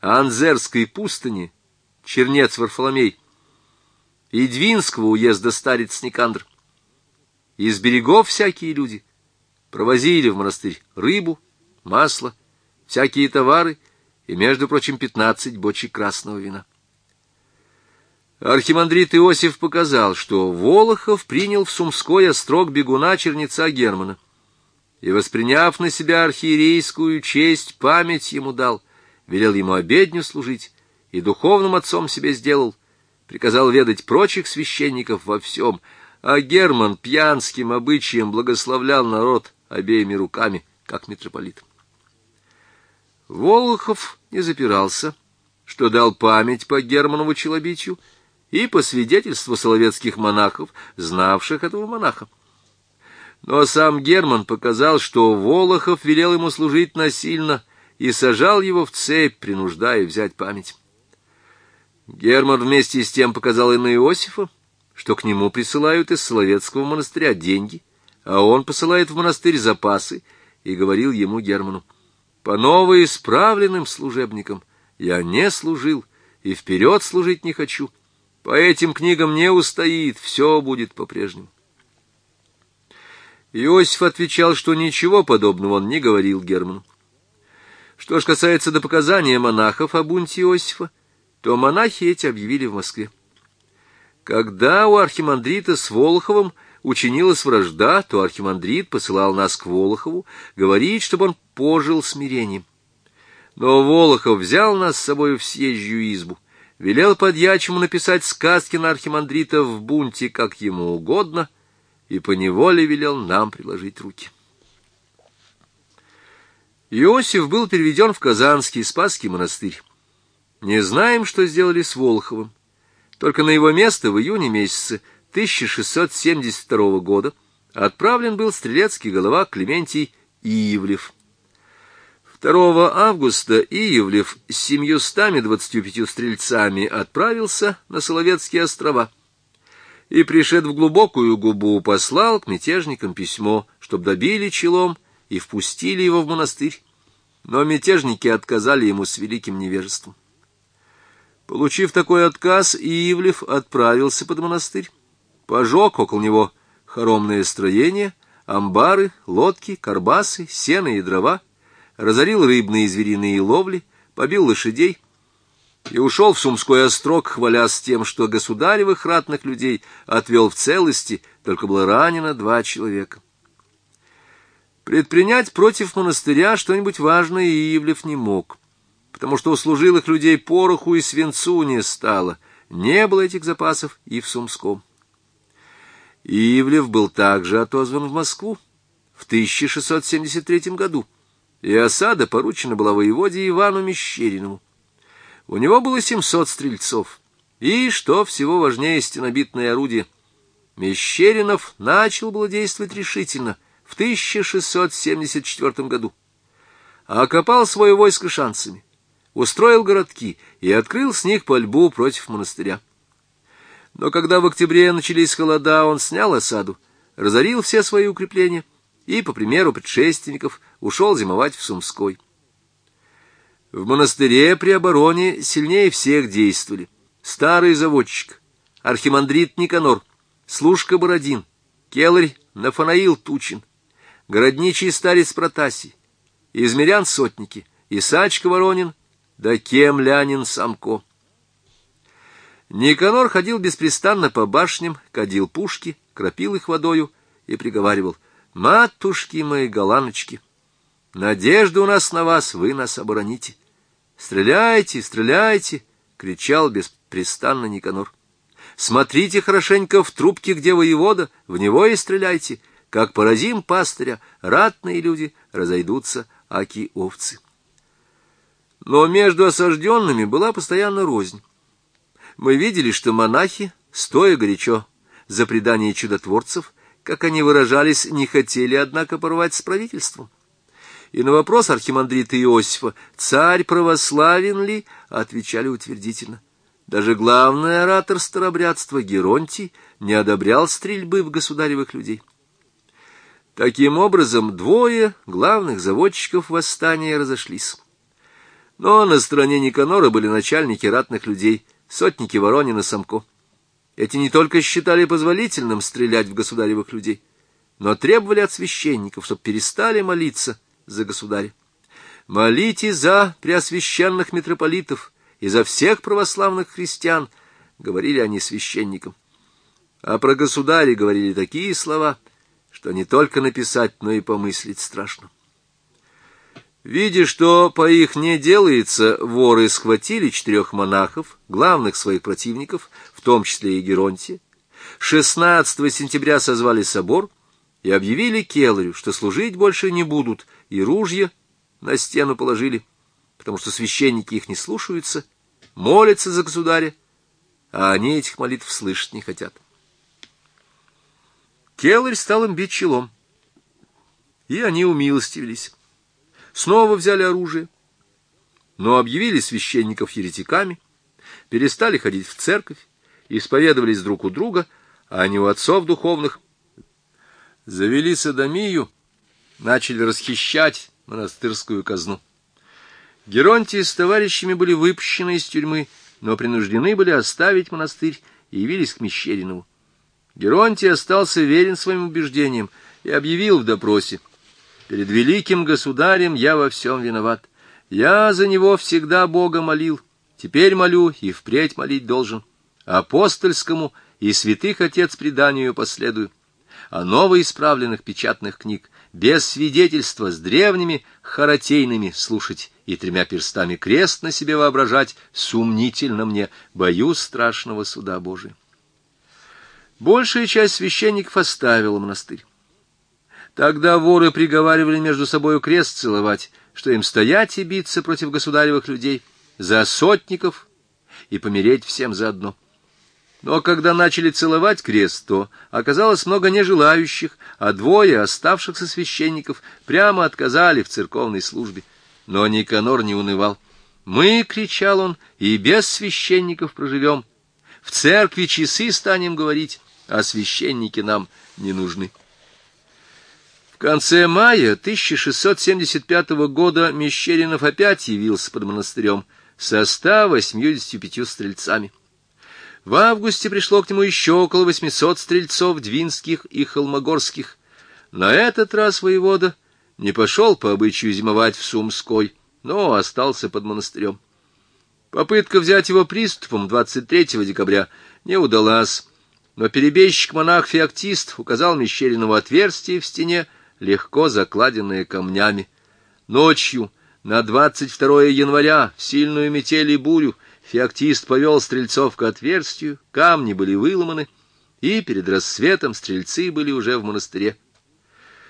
Анзерской пустыни чернец Варфоломей и Двинского уезда старец Никандр. Из берегов всякие люди провозили в монастырь рыбу, масло, всякие товары и, между прочим, 15 бочек красного вина. Архимандрит Иосиф показал, что Волохов принял в Сумской острог бегуна чернеца Германа и, восприняв на себя архиерейскую честь, память ему дал, велел ему обедню служить и духовным отцом себе сделал, приказал ведать прочих священников во всем, а Герман пьянским обычаем благословлял народ обеими руками, как митрополит. Волохов не запирался, что дал память по Германову челобитию и по свидетельству соловецких монахов, знавших этого монаха. Но сам Герман показал, что Волохов велел ему служить насильно и сажал его в цепь, принуждая взять память. Герман вместе с тем показал и на Иосифа, что к нему присылают из Соловецкого монастыря деньги, а он посылает в монастырь запасы, и говорил ему Герману: «По новоисправленным служебникам я не служил и вперед служить не хочу. По этим книгам не устоит, все будет по-прежнему». Иосиф отвечал, что ничего подобного он не говорил Герману. Что ж касается до показания монахов о бунте Иосифа, то монахи эти объявили в Москве. Когда у архимандрита с Волоховым учинилась вражда, то архимандрит посылал нас к Волохову, говорит, чтобы он пожил смирением. Но Волохов взял нас с собой в съезжую избу, велел подьячему написать сказки на архимандрита в бунте, как ему угодно, и поневоле велел нам приложить руки. Иосиф был переведен в Казанский Спасский монастырь. Не знаем, что сделали с Волоховым. Только на его место в июне месяце 1672 года отправлен был стрелецкий голова Клементий Иевлев. 2 августа Иевлев с 725 стрельцами отправился на Соловецкие острова и, пришед в глубокую губу, послал к мятежникам письмо, чтоб добили челом и впустили его в монастырь, но мятежники отказали ему с великим невежеством. Получив такой отказ, Иевлев отправился под монастырь, пожег около него хоромное строение, амбары, лодки, карбасы, сено и дрова, разорил рыбные и звериные ловли, побил лошадей и ушел в Сумской острог, хвалясь тем, что государевых ратных людей отвел в целости, только было ранено 2 человека. Предпринять против монастыря что-нибудь важное Иевлев не мог, потому что у служилых людей пороху и свинцу не стало, не было этих запасов и в Сумском. Иевлев был также отозван в Москву в 1673 году, и осада поручена была воеводе Ивану Мещериному. У него было 700 стрельцов, и, что всего важнее, стенобитное орудие. Мещеринов начал было действовать решительно в 1674 году, окопал свое войско шанцами, устроил городки и открыл с них пальбу против монастыря. Но когда в октябре начались холода, он снял осаду, разорил все свои укрепления и, по примеру предшественников, ушел зимовать в Сумской. В монастыре при обороне сильнее всех действовали старый заводчик, архимандрит Никанор, служка Бородин, келарь Нафанаил Тучин, городничий старец Протасий, измерян сотники, Исачка Воронин, да кемлянин Самко. Никанор ходил беспрестанно по башням, кадил пушки, кропил их водою и приговаривал: «Матушки мои голаночки, надежда у нас на вас, вы нас обороните. Стреляйте, стреляйте!» — кричал беспрестанно Никанор. «Смотрите хорошенько в трубке, где воевода, в него и стреляйте. Как поразим пастыря, ратные люди разойдутся, аки овцы». Но между осажденными была постоянно рознь. Мы видели, что монахи, стоя горячо за предание чудотворцев, как они выражались, не хотели, однако, порвать с правительством. И на вопрос архимандрита Иосифа, царь православен ли, отвечали утвердительно. Даже главный оратор старобрядства Геронтий не одобрял стрельбы в государевых людей. Таким образом, 2 главных заводчиков восстания разошлись. Но на стороне Никанора были начальники ратных людей, сотники Воронин и Самко. Эти не только считали позволительным стрелять в государевых людей, но требовали от священников, чтобы перестали молиться за государя. «Молите за преосвященных митрополитов и за всех православных христиан», — говорили они священникам. А про государя говорили такие слова, что не только написать, но и помыслить страшно. Видя, что по их не делается, воры схватили 4 монахов, главных своих противников, в том числе и Геронтия. 16 сентября созвали собор и объявили келарю, что служить больше не будут, и ружья на стену положили, потому что священники их не слушаются, молятся за государя, а они этих молитв слышать не хотят. Келарь стал им бить челом, и они умилостивились. Снова взяли оружие, но объявили священников еретиками, перестали ходить в церковь, исповедовались друг у друга, а не у отцов духовных. Завели содомию, начали расхищать монастырскую казну. Геронтий с товарищами были выпущены из тюрьмы, но принуждены были оставить монастырь и явились к Мещеринову. Геронтий остался верен своим убеждениям и объявил в допросе: «Перед великим государем я во всем виноват. Я за него всегда Бога молил, теперь молю и впредь молить должен. Апостольскому и святых отец преданию последую. А новоисправленных печатных книг без свидетельства с древними харатейными слушать и 3 перстами крест на себе воображать сумнительно мне, боюсь страшного суда Божия». Большая часть священников оставила монастырь. Тогда воры приговаривали между собою крест целовать, что им стоять и биться против государевых людей, за сотников и помереть всем заодно. Но когда начали целовать крест, то оказалось много нежелающих, а 2 оставшихся священников прямо отказали в церковной службе. Но Никанор не унывал. «Мы, — кричал он, — и без священников проживем. В церкви часы станем говорить, а священники нам не нужны». В конце мая 1675 года Мещеринов опять явился под монастырем со 185 стрельцами. В августе пришло к нему еще около 800 стрельцов двинских и холмогорских. На этот раз воевода не пошел по обычаю зимовать в Сумской, но остался под монастырем. Попытка взять его приступом 23 декабря не удалась, но перебежчик-монах Феоктист указал Мещеринову отверстие в стене, легко закладенное камнями. Ночью на 22 января, в сильную метель и бурю, Феоктист повел стрельцов к отверстию, камни были выломаны, и перед рассветом стрельцы были уже в монастыре.